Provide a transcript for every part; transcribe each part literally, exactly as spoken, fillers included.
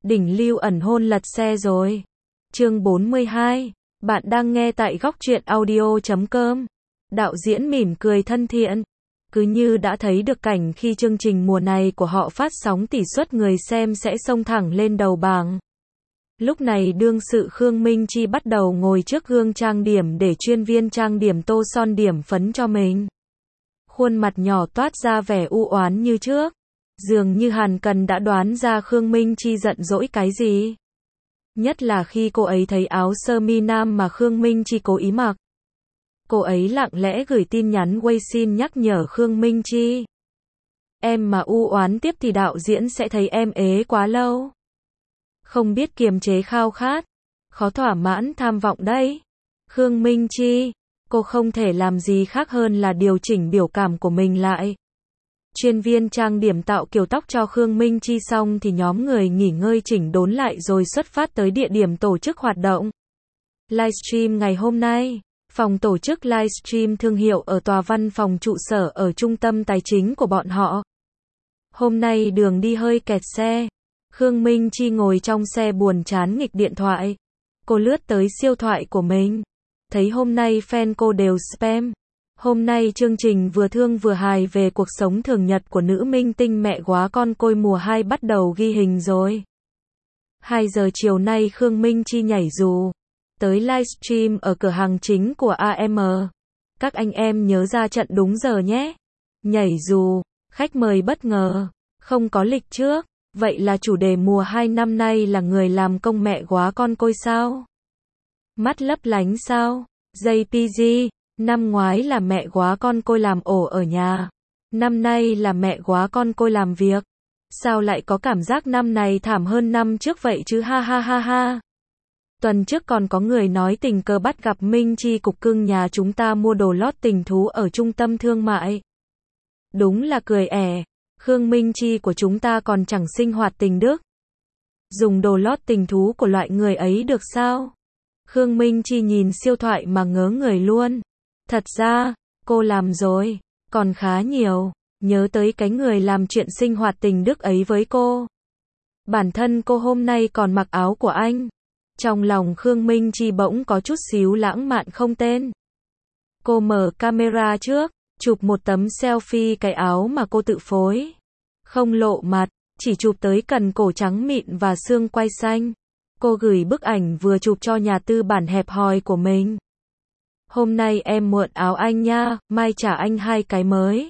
Đỉnh lưu ẩn hôn lật xe rồi. Chương bốn mươi hai. Bạn đang nghe tại góc truyện audio chấm com. Đạo diễn mỉm cười thân thiện. Cứ như đã thấy được cảnh khi chương trình mùa này của họ phát sóng tỷ suất người xem sẽ xông thẳng lên đầu bảng. Lúc này đương sự Khương Minh Chi bắt đầu ngồi trước gương trang điểm để chuyên viên trang điểm tô son điểm phấn cho mình. Khuôn mặt nhỏ toát ra vẻ u oán như trước. Dường như Hàn Cần đã đoán ra Khương Minh Chi giận dỗi cái gì. Nhất là khi cô ấy thấy áo sơ mi nam mà Khương Minh Chi cố ý mặc. Cô ấy lặng lẽ gửi tin nhắn Weixin nhắc nhở Khương Minh Chi. Em mà u oán tiếp thì đạo diễn sẽ thấy em ế quá lâu. Không biết kiềm chế khao khát, khó thỏa mãn tham vọng đấy. Khương Minh Chi, cô không thể làm gì khác hơn là điều chỉnh biểu cảm của mình lại. Chuyên viên trang điểm tạo kiểu tóc cho Khương Minh Chi xong thì nhóm người nghỉ ngơi chỉnh đốn lại rồi xuất phát tới địa điểm tổ chức hoạt động. Livestream ngày hôm nay, phòng tổ chức livestream thương hiệu ở tòa văn phòng trụ sở ở trung tâm tài chính của bọn họ. Hôm nay đường đi hơi kẹt xe. Khương Minh Chi ngồi trong xe buồn chán nghịch điện thoại. Cô lướt tới siêu thoại của mình. Thấy hôm nay fan cô đều spam. Hôm nay chương trình vừa thương vừa hài về cuộc sống thường nhật của nữ minh tinh mẹ góa con côi mùa hai bắt đầu ghi hình rồi. hai giờ chiều nay Khương Minh Chi nhảy dù tới livestream ở cửa hàng chính của a em. Các anh em nhớ ra trận đúng giờ nhé. Nhảy dù, khách mời bất ngờ, không có lịch trước. Vậy là chủ đề mùa hai năm nay là người làm công mẹ góa con côi sao? Mắt lấp lánh sao? gi pê giê, năm ngoái là mẹ góa con côi làm ổ ở nhà. Năm nay là mẹ góa con côi làm việc. Sao lại có cảm giác năm này thảm hơn năm trước vậy chứ ha ha ha ha. Tuần trước còn có người nói tình cờ bắt gặp Minh Chi cục cưng nhà chúng ta mua đồ lót tình thú ở trung tâm thương mại. Đúng là cười ẻ. Khương Minh Chi của chúng ta còn chẳng sinh hoạt tình đức. Dùng đồ lót tình thú của loại người ấy được sao? Khương Minh Chi nhìn siêu thoại mà ngớ người luôn. Thật ra, cô làm rồi, còn khá nhiều. Nhớ tới cái người làm chuyện sinh hoạt tình đức ấy với cô. Bản thân cô hôm nay còn mặc áo của anh. Trong lòng Khương Minh Chi bỗng có chút xíu lãng mạn không tên. Cô mở camera trước. Chụp một tấm selfie cái áo mà cô tự phối. Không lộ mặt, chỉ chụp tới cần cổ trắng mịn và xương quai xanh. Cô gửi bức ảnh vừa chụp cho nhà tư bản hẹp hòi của mình. Hôm nay em mượn áo anh nha, mai trả anh hai cái mới.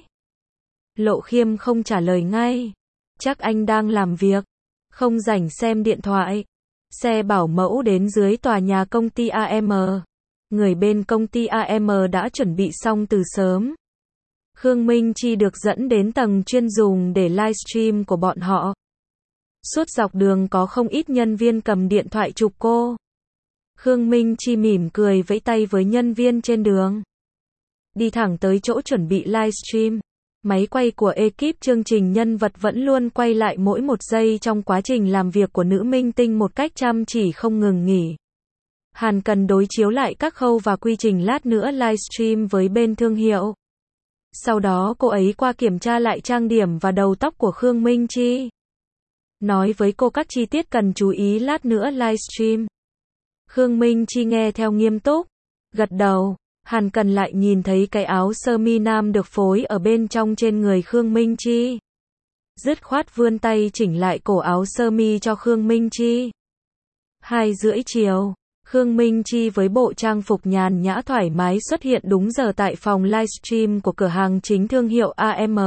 Lộ Khiêm không trả lời ngay. Chắc anh đang làm việc, không rảnh xem điện thoại. Xe bảo mẫu đến dưới tòa nhà công ty a em. Người bên công ty a em đã chuẩn bị xong từ sớm. Khương Minh Chi được dẫn đến tầng chuyên dùng để livestream của bọn họ. Suốt dọc đường có không ít nhân viên cầm điện thoại chụp cô. Khương Minh Chi mỉm cười vẫy tay với nhân viên trên đường. Đi thẳng tới chỗ chuẩn bị livestream. Máy quay của ekip chương trình nhân vật vẫn luôn quay lại mỗi một giây trong quá trình làm việc của nữ minh tinh một cách chăm chỉ không ngừng nghỉ. Hàn Cần đối chiếu lại các khâu và quy trình lát nữa livestream với bên thương hiệu. Sau đó cô ấy qua kiểm tra lại trang điểm và đầu tóc của Khương Minh Chi. Nói với cô các chi tiết cần chú ý lát nữa livestream. Khương Minh Chi nghe theo nghiêm túc, gật đầu. Hàn Cần lại nhìn thấy cái áo sơ mi nam được phối ở bên trong trên người Khương Minh Chi. Dứt khoát vươn tay chỉnh lại cổ áo sơ mi cho Khương Minh Chi. Hai rưỡi chiều. Khương Minh Chi với bộ trang phục nhàn nhã thoải mái xuất hiện đúng giờ tại phòng livestream của cửa hàng chính thương hiệu a em.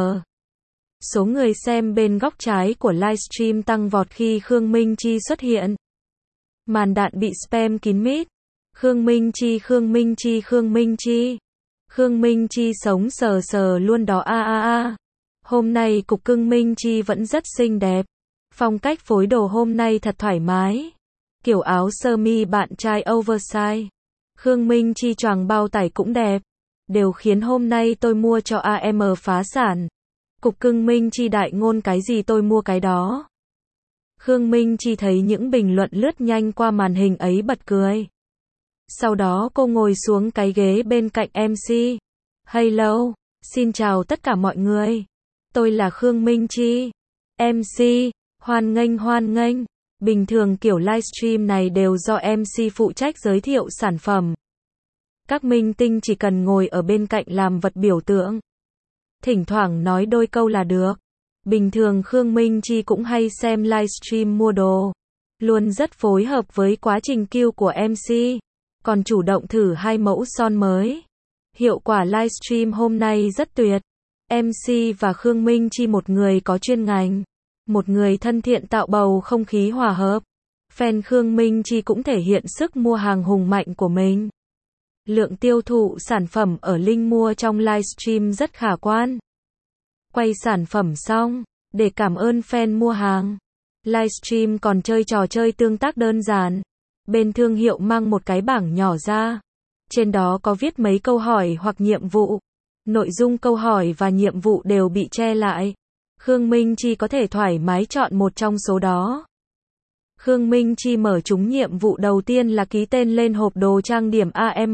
Số người xem bên góc trái của livestream tăng vọt khi Khương Minh Chi xuất hiện. Màn đạn bị spam kín mít. Khương Minh Chi, Khương Minh Chi, Khương Minh Chi. Khương Minh Chi sống sờ sờ luôn đó a a a. Hôm nay cục cưng Minh Chi vẫn rất xinh đẹp. Phong cách phối đồ hôm nay thật thoải mái. Kiểu áo sơ mi bạn trai oversize. Khương Minh Chi choàng bao tải cũng đẹp. Đều khiến hôm nay tôi mua cho a em phá sản. Cục cưng Minh Chi đại ngôn cái gì tôi mua cái đó. Khương Minh Chi thấy những bình luận lướt nhanh qua màn hình ấy bật cười. Sau đó cô ngồi xuống cái ghế bên cạnh em xê. Hello, xin chào tất cả mọi người. Tôi là Khương Minh Chi. em xê, hoan nghênh hoan nghênh. Bình thường kiểu livestream này đều do em xê phụ trách giới thiệu sản phẩm. Các minh tinh chỉ cần ngồi ở bên cạnh làm vật biểu tượng. Thỉnh thoảng nói đôi câu là được. Bình thường Khương Minh Chi cũng hay xem livestream mua đồ. Luôn rất phối hợp với quá trình Q của em xê. Còn chủ động thử hai mẫu son mới. Hiệu quả livestream hôm nay rất tuyệt. em xê và Khương Minh Chi một người có chuyên ngành. Một người thân thiện tạo bầu không khí hòa hợp. Fan Khương Minh Chi cũng thể hiện sức mua hàng hùng mạnh của mình. Lượng tiêu thụ sản phẩm ở link mua trong livestream rất khả quan. Quay sản phẩm xong, để cảm ơn fan mua hàng. Livestream còn chơi trò chơi tương tác đơn giản. Bên thương hiệu mang một cái bảng nhỏ ra. Trên đó có viết mấy câu hỏi hoặc nhiệm vụ. Nội dung câu hỏi và nhiệm vụ đều bị che lại. Khương Minh Chi có thể thoải mái chọn một trong số đó. Khương Minh Chi mở trúng nhiệm vụ đầu tiên là ký tên lên hộp đồ trang điểm a em.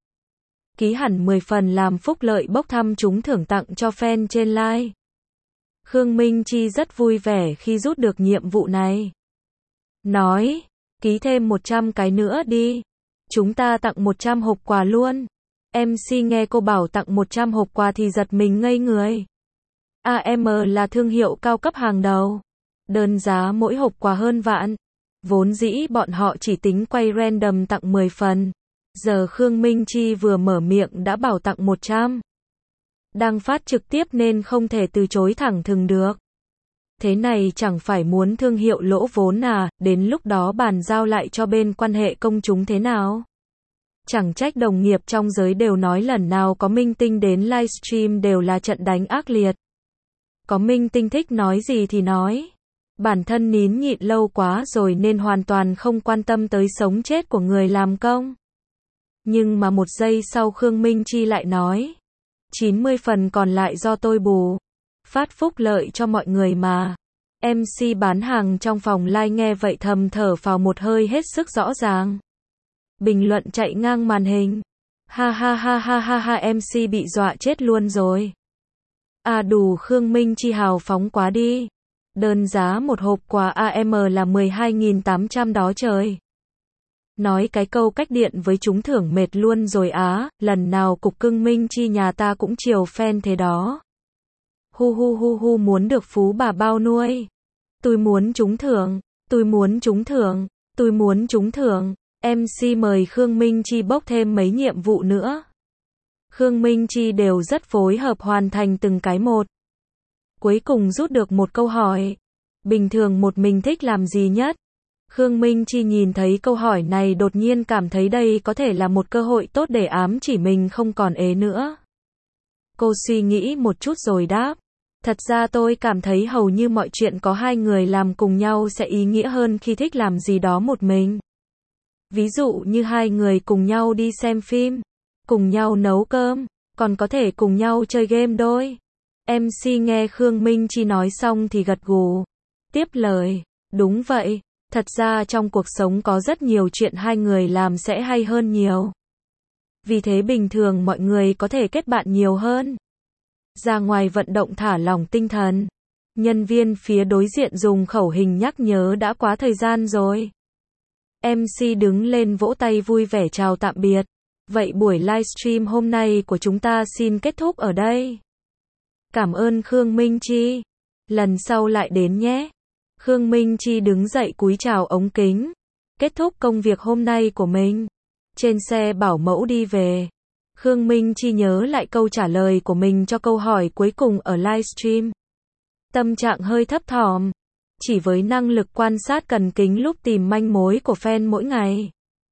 Ký hẳn mười phần làm phúc lợi bốc thăm trúng thưởng tặng cho fan trên live. Khương Minh Chi rất vui vẻ khi rút được nhiệm vụ này. Nói, ký thêm một trăm cái nữa đi. Chúng ta tặng một trăm hộp quà luôn. em xê nghe cô bảo tặng một trăm hộp quà thì giật mình ngây người. a em là thương hiệu cao cấp hàng đầu. Đơn giá mỗi hộp quà hơn vạn. Vốn dĩ bọn họ chỉ tính quay random tặng mười phần. Giờ Khương Minh Chi vừa mở miệng đã bảo tặng một trăm. Đang phát trực tiếp nên không thể từ chối thẳng thừng được. Thế này chẳng phải muốn thương hiệu lỗ vốn à, đến lúc đó bàn giao lại cho bên quan hệ công chúng thế nào? Chẳng trách đồng nghiệp trong giới đều nói lần nào có minh tinh đến livestream đều là trận đánh ác liệt. Có minh tinh thích nói gì thì nói. Bản thân nín nhịn lâu quá rồi nên hoàn toàn không quan tâm tới sống chết của người làm công. Nhưng mà một giây sau Khương Minh Chi lại nói. chín mươi phần còn lại do tôi bù. Phát phúc lợi cho mọi người mà. em xê bán hàng trong phòng live nghe vậy thầm thở phào một hơi hết sức rõ ràng. Bình luận chạy ngang màn hình. Ha ha ha ha ha ha em xê bị dọa chết luôn rồi. À đủ Khương Minh Chi hào phóng quá đi. Đơn giá một hộp quà a em là mười hai nghìn tám trăm đó trời. Nói cái câu cách điện với chúng thưởng mệt luôn rồi á, lần nào cục cưng Minh Chi nhà ta cũng chiều fan thế đó. Hu hu hu hu muốn được phú bà bao nuôi. Tôi muốn trúng thưởng, tôi muốn trúng thưởng, tôi muốn trúng thưởng. em xê mời Khương Minh Chi bốc thêm mấy nhiệm vụ nữa. Khương Minh Chi đều rất phối hợp hoàn thành từng cái một. Cuối cùng rút được một câu hỏi. Bình thường một mình thích làm gì nhất? Khương Minh Chi nhìn thấy câu hỏi này đột nhiên cảm thấy đây có thể là một cơ hội tốt để ám chỉ mình không còn ế nữa. Cô suy nghĩ một chút rồi đáp. Thật ra tôi cảm thấy hầu như mọi chuyện có hai người làm cùng nhau sẽ ý nghĩa hơn khi thích làm gì đó một mình. Ví dụ như hai người cùng nhau đi xem phim, cùng nhau nấu cơm, còn có thể cùng nhau chơi game đôi. em xê nghe Khương Minh Chi nói xong thì gật gù. Tiếp lời, đúng vậy, thật ra trong cuộc sống có rất nhiều chuyện hai người làm sẽ hay hơn nhiều. Vì thế bình thường mọi người có thể kết bạn nhiều hơn. Ra ngoài vận động thả lỏng tinh thần. Nhân viên phía đối diện dùng khẩu hình nhắc nhớ đã quá thời gian rồi. em xê đứng lên vỗ tay vui vẻ chào tạm biệt. Vậy buổi livestream hôm nay của chúng ta xin kết thúc ở đây. Cảm ơn Khương Minh Chi. Lần sau lại đến nhé. Khương Minh Chi đứng dậy cúi chào ống kính. Kết thúc công việc hôm nay của mình. Trên xe bảo mẫu đi về. Khương Minh Chi nhớ lại câu trả lời của mình cho câu hỏi cuối cùng ở livestream. Tâm trạng hơi thấp thỏm. Chỉ với năng lực quan sát cần kính lúc tìm manh mối của fan mỗi ngày.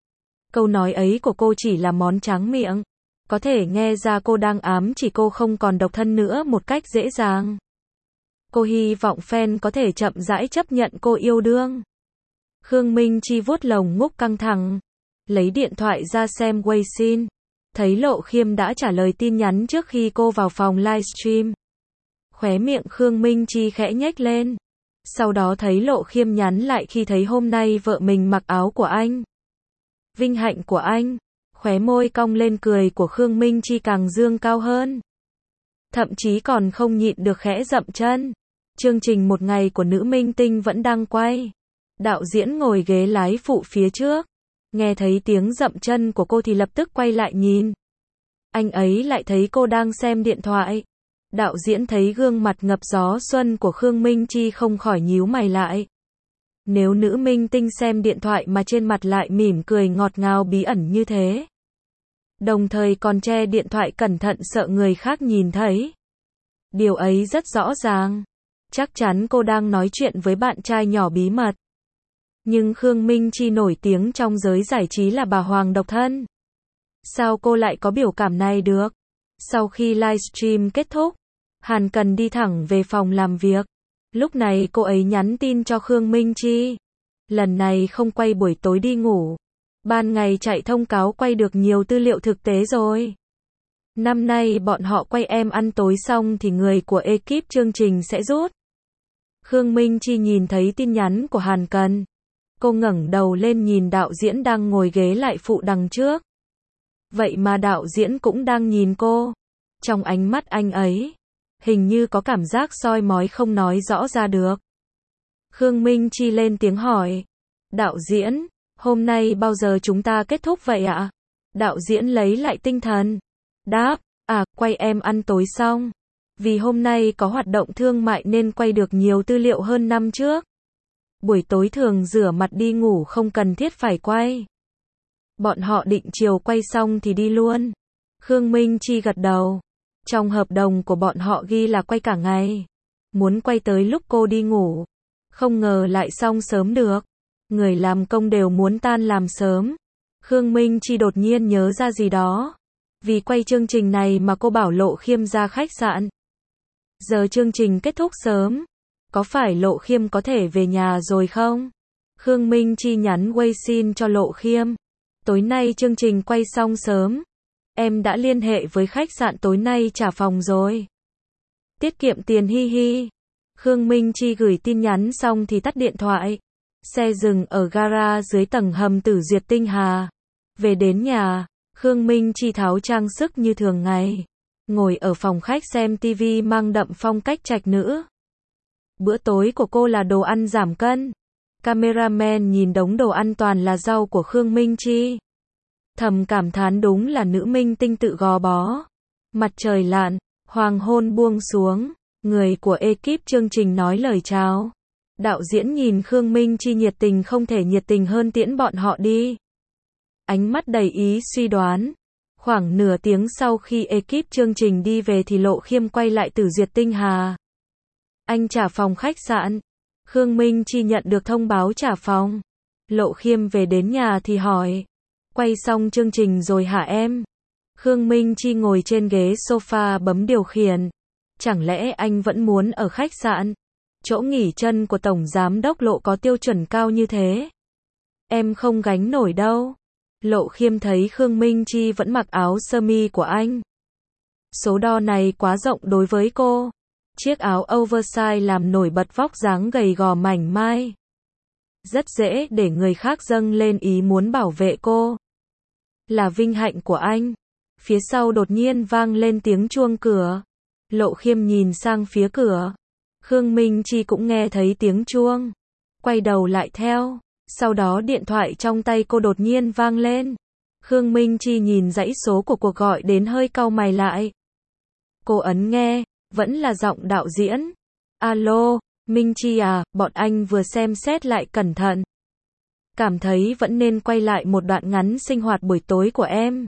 Câu nói ấy của cô chỉ là món tráng miệng. Có thể nghe ra cô đang ám chỉ cô không còn độc thân nữa một cách dễ dàng. Cô hy vọng fan có thể chậm rãi chấp nhận cô yêu đương. Khương Minh Chi vuốt lồng ngúc căng thẳng. Lấy điện thoại ra xem Weixin. Thấy Lộ Khiêm đã trả lời tin nhắn trước khi cô vào phòng livestream. Khóe miệng Khương Minh Chi khẽ nhếch lên. Sau đó thấy Lộ Khiêm nhắn lại khi thấy hôm nay vợ mình mặc áo của anh. Vinh hạnh của anh. Khóe môi cong lên cười của Khương Minh Chi càng dương cao hơn. Thậm chí còn không nhịn được khẽ dậm chân. Chương trình một ngày của nữ minh tinh vẫn đang quay. Đạo diễn ngồi ghế lái phụ phía trước. Nghe thấy tiếng dậm chân của cô thì lập tức quay lại nhìn. Anh ấy lại thấy cô đang xem điện thoại. Đạo diễn thấy gương mặt ngập gió xuân của Khương Minh Chi không khỏi nhíu mày lại. Nếu nữ minh tinh xem điện thoại mà trên mặt lại mỉm cười ngọt ngào bí ẩn như thế. Đồng thời còn che điện thoại cẩn thận sợ người khác nhìn thấy. Điều ấy rất rõ ràng. Chắc chắn cô đang nói chuyện với bạn trai nhỏ bí mật. Nhưng Khương Minh Chi nổi tiếng trong giới giải trí là bà hoàng độc thân. Sao cô lại có biểu cảm này được? Sau khi livestream kết thúc, Hàn Cần đi thẳng về phòng làm việc. Lúc này cô ấy nhắn tin cho Khương Minh Chi. Lần này không quay buổi tối đi ngủ. Ban ngày chạy thông cáo quay được nhiều tư liệu thực tế rồi. Năm nay bọn họ quay em ăn tối xong thì người của ekip chương trình sẽ rút. Khương Minh Chi nhìn thấy tin nhắn của Hàn Cần. Cô ngẩng đầu lên nhìn đạo diễn đang ngồi ghế lại phụ đằng trước. Vậy mà đạo diễn cũng đang nhìn cô. Trong ánh mắt anh ấy, hình như có cảm giác soi mói không nói rõ ra được. Khương Minh Chi lên tiếng hỏi. Đạo diễn, hôm nay bao giờ chúng ta kết thúc vậy ạ? Đạo diễn lấy lại tinh thần. Đáp, à, quay em ăn tối xong. Vì hôm nay có hoạt động thương mại nên quay được nhiều tư liệu hơn năm trước. Buổi tối thường rửa mặt đi ngủ không cần thiết phải quay. Bọn họ định chiều quay xong thì đi luôn. Khương Minh Chi gật đầu. Trong hợp đồng của bọn họ ghi là quay cả ngày. Muốn quay tới lúc cô đi ngủ. Không ngờ lại xong sớm được. Người làm công đều muốn tan làm sớm. Khương Minh Chi đột nhiên nhớ ra gì đó. Vì quay chương trình này mà cô bảo Lộ Khiêm ra khách sạn. Giờ chương trình kết thúc sớm. Có phải Lộ Khiêm có thể về nhà rồi không? Khương Minh Chi nhắn WeChat cho Lộ Khiêm. Tối nay chương trình quay xong sớm. Em đã liên hệ với khách sạn tối nay trả phòng rồi. Tiết kiệm tiền hi hi. Khương Minh Chi gửi tin nhắn xong thì tắt điện thoại. Xe dừng ở gara dưới tầng hầm Tử Duyệt Tinh Hà. Về đến nhà, Khương Minh Chi tháo trang sức như thường ngày. Ngồi ở phòng khách xem tivi mang đậm phong cách trạch nữ. Bữa tối của cô là đồ ăn giảm cân. Cameraman nhìn đống đồ ăn toàn là rau của Khương Minh Chi. Thầm cảm thán đúng là nữ minh tinh tự gò bó. Mặt trời lặn, hoàng hôn buông xuống. Người của ekip chương trình nói lời chào. Đạo diễn nhìn Khương Minh Chi nhiệt tình không thể nhiệt tình hơn tiễn bọn họ đi. Ánh mắt đầy ý suy đoán. Khoảng nửa tiếng sau khi ekip chương trình đi về thì Lộ Khiêm quay lại Tử Duyệt Tinh Hà. Anh trả phòng khách sạn. Khương Minh Chi nhận được thông báo trả phòng. Lộ Khiêm về đến nhà thì hỏi. Quay xong chương trình rồi hả em? Khương Minh Chi ngồi trên ghế sofa bấm điều khiển. Chẳng lẽ anh vẫn muốn ở khách sạn? Chỗ nghỉ chân của Tổng Giám đốc Lộ có tiêu chuẩn cao như thế. Em không gánh nổi đâu. Lộ Khiêm thấy Khương Minh Chi vẫn mặc áo sơ mi của anh. Số đo này quá rộng đối với cô. Chiếc áo oversize làm nổi bật vóc dáng gầy gò mảnh mai. Rất dễ để người khác dâng lên ý muốn bảo vệ cô. Là vinh hạnh của anh. Phía sau đột nhiên vang lên tiếng chuông cửa. Lộ Khiêm nhìn sang phía cửa. Khương Minh Chi cũng nghe thấy tiếng chuông. Quay đầu lại theo. Sau đó điện thoại trong tay cô đột nhiên vang lên. Khương Minh Chi nhìn dãy số của cuộc gọi đến hơi cau mày lại. Cô ấn nghe, vẫn là giọng đạo diễn. Alo, Minh Chi à, bọn anh vừa xem xét lại cẩn thận. Cảm thấy vẫn nên quay lại một đoạn ngắn sinh hoạt buổi tối của em.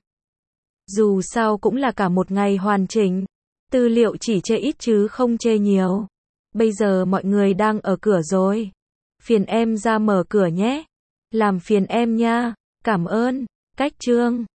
Dù sao cũng là cả một ngày hoàn chỉnh. Tư liệu chỉ chê ít chứ không chê nhiều. Bây giờ mọi người đang ở cửa rồi. Phiền em ra mở cửa nhé. Làm phiền em nha. Cảm ơn. Cách chương